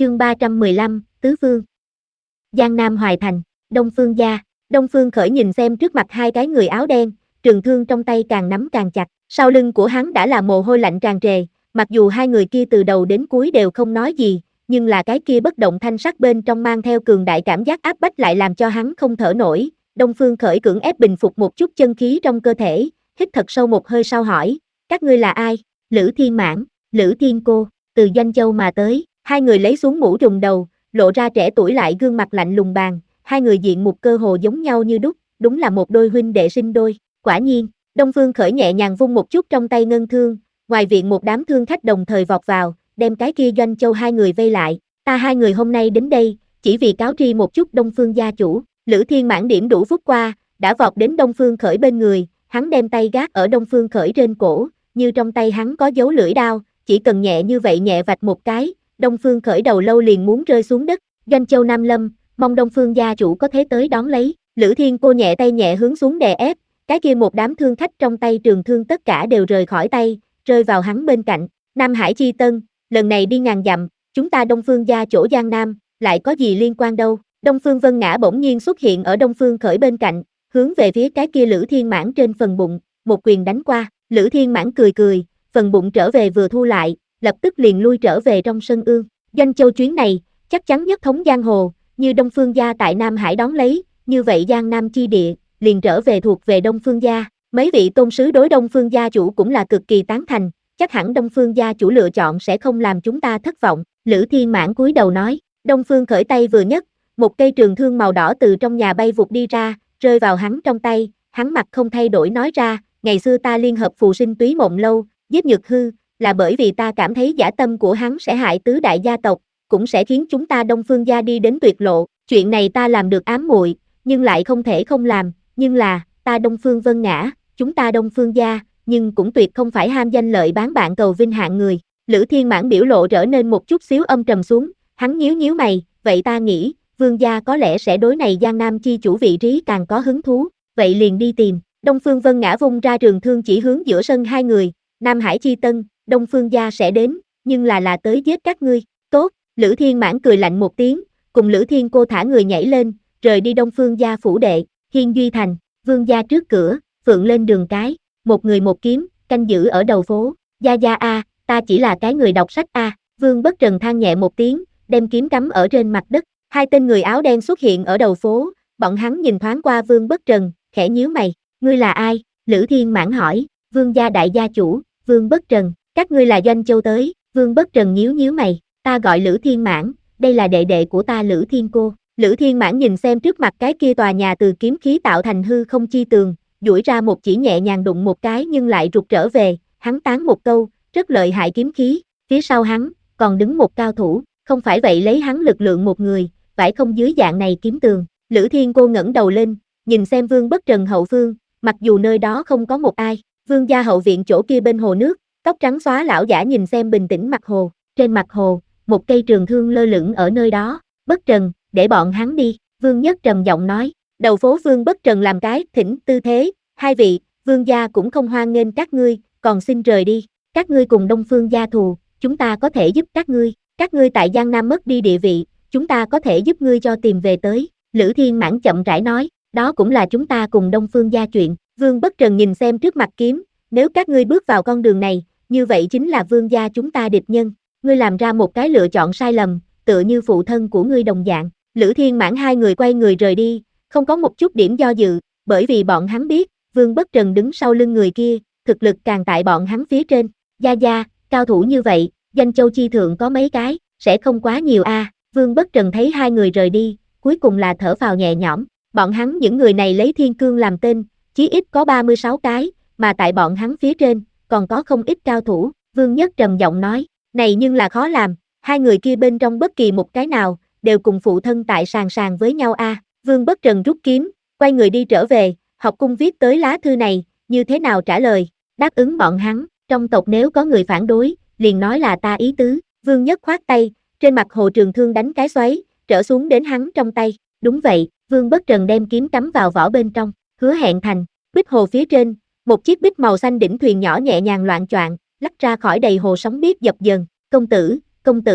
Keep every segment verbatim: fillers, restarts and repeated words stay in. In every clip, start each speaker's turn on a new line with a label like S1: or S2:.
S1: Chương ba trăm mười lăm, Tứ Phương. Giang Nam Hoài Thành, Đông Phương gia. Đông Phương Khởi nhìn xem trước mặt hai cái người áo đen, trường thương trong tay càng nắm càng chặt, sau lưng của hắn đã là mồ hôi lạnh tràn trề, mặc dù hai người kia từ đầu đến cuối đều không nói gì, nhưng là cái kia bất động thanh sắc bên trong mang theo cường đại cảm giác áp bách lại làm cho hắn không thở nổi. Đông Phương Khởi cưỡng ép bình phục một chút chân khí trong cơ thể, hít thật sâu một hơi sau hỏi, các ngươi là ai? Lữ Thiên Mãn, Lữ Thiên Cô, từ Doanh Châu mà tới. Hai người lấy xuống mũ trùm đầu, lộ ra trẻ tuổi lại gương mặt lạnh lùng bàn, hai người diện mục cơ hồ giống nhau như đúc, đúng là một đôi huynh đệ sinh đôi. Quả nhiên, Đông Phương Khởi nhẹ nhàng vung một chút trong tay ngân thương, ngoài viện một đám thương khách đồng thời vọt vào, đem cái kia Doanh Châu hai người vây lại. Ta hai người hôm nay đến đây, chỉ vì cáo tri một chút Đông Phương gia chủ. Lữ Thiên Mãn điểm đủ phút qua, đã vọt đến Đông Phương Khởi bên người, hắn đem tay gác ở Đông Phương Khởi trên cổ, như trong tay hắn có dấu lưỡi đao, chỉ cần nhẹ như vậy nhẹ vạch một cái, Đông Phương Khởi đầu lâu liền muốn rơi xuống đất. Doanh Châu Nam Lâm, mong Đông Phương gia chủ có thế tới đón lấy. Lữ Thiên Cô nhẹ tay nhẹ hướng xuống đè ép, cái kia một đám thương khách trong tay trường thương tất cả đều rời khỏi tay, rơi vào hắn bên cạnh. Nam Hải Chi Tân, lần này đi ngàn dặm, chúng ta Đông Phương gia chỗ Giang Nam, lại có gì liên quan đâu? Đông Phương Vân Ngã bỗng nhiên xuất hiện ở Đông Phương Khởi bên cạnh, hướng về phía cái kia Lữ Thiên Mãn trên phần bụng, một quyền đánh qua. Lữ Thiên Mãn cười cười, phần bụng trở về vừa thu lại, lập tức liền lui trở về trong sân ương. Doanh Châu chuyến này, chắc chắn nhất thống giang hồ, như Đông Phương gia tại Nam Hải đón lấy, như vậy Giang Nam chi địa, liền trở về thuộc về Đông Phương gia. Mấy vị tôn sứ đối Đông Phương gia chủ cũng là cực kỳ tán thành, chắc hẳn Đông Phương gia chủ lựa chọn sẽ không làm chúng ta thất vọng. Lữ Thiên Mãn cúi đầu nói. Đông Phương Khởi tay vừa nhấc, một cây trường thương màu đỏ từ trong nhà bay vụt đi ra, rơi vào hắn trong tay, hắn mặt không thay đổi nói ra, ngày xưa ta liên hợp phù sinh túy mộng lâu, giết Nhược Hư, là bởi vì ta cảm thấy dã tâm của hắn sẽ hại tứ đại gia tộc, cũng sẽ khiến chúng ta Đông Phương gia đi đến tuyệt lộ. Chuyện này ta làm được ám muội, nhưng lại không thể không làm, nhưng là, ta Đông Phương Vân Ngã, chúng ta Đông Phương gia, nhưng cũng tuyệt không phải ham danh lợi bán bạn cầu vinh hạng người. Lữ Thiên Mãn biểu lộ trở nên một chút xíu âm trầm xuống, hắn nhíu nhíu mày, vậy ta nghĩ, Vương gia có lẽ sẽ đối này Giang Nam chi chủ vị trí càng có hứng thú, vậy liền đi tìm. Đông Phương Vân Ngã vung ra trường thương chỉ hướng giữa sân hai người, Nam Hải Chi Tân, Đông Phương gia sẽ đến, nhưng là là tới giết các ngươi. Tốt, Lữ Thiên Mãn cười lạnh một tiếng, cùng Lữ Thiên Cô thả người nhảy lên, rời đi Đông Phương gia phủ đệ. Hiên Duy Thành, Vương gia trước cửa, Phượng lên đường cái, một người một kiếm, canh giữ ở đầu phố. Gia gia a, ta chỉ là cái người đọc sách a. Vương Bất Trần than nhẹ một tiếng, đem kiếm cắm ở trên mặt đất. Hai tên người áo đen xuất hiện ở đầu phố, bọn hắn nhìn thoáng qua Vương Bất Trần, khẽ nhíu mày, ngươi là ai? Lữ Thiên Mãn hỏi. Vương gia đại gia chủ, Vương Bất Trần. Các ngươi là Doanh Châu tới. Vương Bất Trần nhíu nhíu mày, ta gọi Lữ Thiên Mãn, đây là đệ đệ của ta Lữ Thiên Cô. Lữ Thiên Mãn nhìn xem trước mặt cái kia tòa nhà từ kiếm khí tạo thành hư không chi tường, duỗi ra một chỉ nhẹ nhàng đụng một cái nhưng lại rụt trở về, hắn tán một câu, rất lợi hại kiếm khí, phía sau hắn, còn đứng một cao thủ, không phải vậy lấy hắn lực lượng một người, phải không dưới dạng này kiếm tường. Lữ Thiên Cô ngẩng đầu lên, nhìn xem Vương Bất Trần hậu phương, mặc dù nơi đó không có một ai, Vương gia hậu viện chỗ kia bên hồ nước, tóc trắng xóa lão giả nhìn xem bình tĩnh mặt hồ, trên mặt hồ, một cây trường thương lơ lửng ở nơi đó. Bất Trần, để bọn hắn đi, Vương Nhất trầm giọng nói. Đầu phố Vương Bất Trần làm cái thỉnh tư thế, hai vị, Vương gia cũng không hoan nghênh các ngươi, còn xin rời đi, các ngươi cùng Đông Phương gia thù, chúng ta có thể giúp các ngươi, các ngươi tại Giang Nam mất đi địa vị, chúng ta có thể giúp ngươi cho tìm về tới. Lữ Thiên Mãn chậm rãi nói, đó cũng là chúng ta cùng Đông Phương gia chuyện. Vương Bất Trần nhìn xem trước mặt kiếm, nếu các ngươi bước vào con đường này, như vậy chính là Vương gia chúng ta địch nhân, ngươi làm ra một cái lựa chọn sai lầm, tựa như phụ thân của ngươi đồng dạng. Lữ Thiên Mãn hai người quay người rời đi, không có một chút điểm do dự, bởi vì bọn hắn biết, Vương Bất Trần đứng sau lưng người kia, thực lực càng tại bọn hắn phía trên. Gia gia, cao thủ như vậy, Doanh Châu chi thượng có mấy cái, sẽ không quá nhiều a. À. Vương Bất Trần thấy hai người rời đi, cuối cùng là thở phào nhẹ nhõm, bọn hắn những người này lấy thiên cương làm tên, chí ít có ba mươi sáu cái, mà tại bọn hắn phía trên, còn có không ít cao thủ. Vương Nhất trầm giọng nói, này nhưng là khó làm, hai người kia bên trong bất kỳ một cái nào, đều cùng phụ thân tại sàng sàng với nhau a. À. Vương Bất Trần rút kiếm, quay người đi trở về, học cung viết tới lá thư này, như thế nào trả lời, đáp ứng bọn hắn, trong tộc nếu có người phản đối, liền nói là ta ý tứ. Vương Nhất khoát tay, trên mặt hồ trường thương đánh cái xoáy, trở xuống đến hắn trong tay. Đúng vậy, Vương Bất Trần đem kiếm cắm vào vỏ bên trong, Hứa Hẹn Thành, bích hồ phía trên, một chiếc bích màu xanh đỉnh thuyền nhỏ nhẹ nhàng loạng choạng, lách ra khỏi đầy hồ sóng biết dập dần. Công tử, công tử,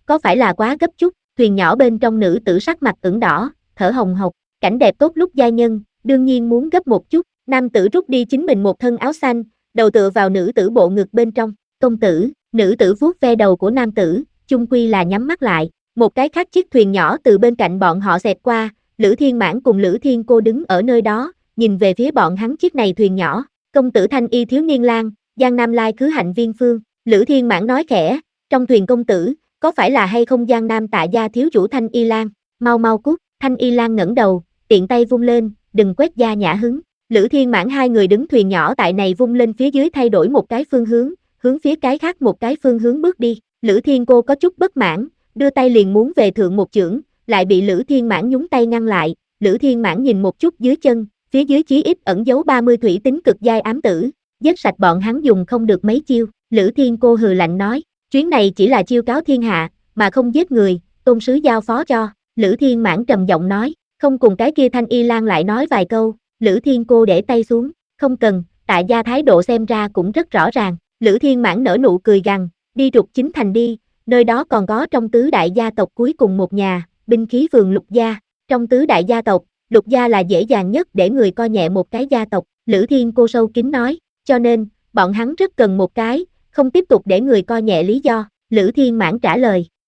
S1: có phải là quá gấp chút? Thuyền nhỏ bên trong nữ tử sắc mặt ửng đỏ, thở hồng hộc, cảnh đẹp tốt lúc giai nhân, đương nhiên muốn gấp một chút. Nam tử rút đi chính mình một thân áo xanh, đầu tựa vào nữ tử bộ ngực bên trong. Công tử, nữ tử vuốt ve đầu của nam tử, chung quy là nhắm mắt lại. Một cái khác chiếc thuyền nhỏ từ bên cạnh bọn họ xẹt qua, Lữ Thiên Mãn cùng Lữ Thiên Cô đứng ở nơi đó, nhìn về phía bọn hắn chiếc này thuyền nhỏ. Công tử Thanh Y thiếu niên lang, Giang Nam lai khứ hạnh viên phương. Lữ Thiên Mãn nói khẽ, trong thuyền công tử, có phải là hay không Giang Nam Tạ gia thiếu chủ Thanh Y lang? Mau mau cút. Thanh Y lang ngẩng đầu, tiện tay vung lên, đừng quét gia nhã hứng. Lữ Thiên Mãn hai người đứng thuyền nhỏ tại này vung lên phía dưới thay đổi một cái phương hướng, hướng phía cái khác một cái phương hướng bước đi. Lữ Thiên Cô có chút bất mãn, đưa tay liền muốn về thượng một chưởng, lại bị Lữ Thiên Mãn nhúng tay ngăn lại. Lữ Thiên Mãn nhìn một chút dưới chân, phía dưới chí ít ẩn giấu ba mươi thủy tính cực giai ám tử, giết sạch bọn hắn dùng không được mấy chiêu. Lữ Thiên Cô hừ lạnh nói, chuyến này chỉ là chiêu cáo thiên hạ, mà không giết người, tôn sứ giao phó cho. Lữ Thiên Mãn trầm giọng nói, không cùng cái kia Thanh Y lang lại nói vài câu. Lữ Thiên Cô để tay xuống, không cần, Tạ gia thái độ xem ra cũng rất rõ ràng. Lữ Thiên Mãn nở nụ cười gằn, đi trục chính thành đi, nơi đó còn có trong tứ đại gia tộc cuối cùng một nhà, binh khí vườn Lục gia. Trong tứ đại gia tộc, Lục gia là dễ dàng nhất để người coi nhẹ một cái gia tộc. Lữ Thiên Cô sâu kín nói, cho nên, bọn hắn rất cần một cái, không tiếp tục để người coi nhẹ lý do. Lữ Thiên Mãn trả lời,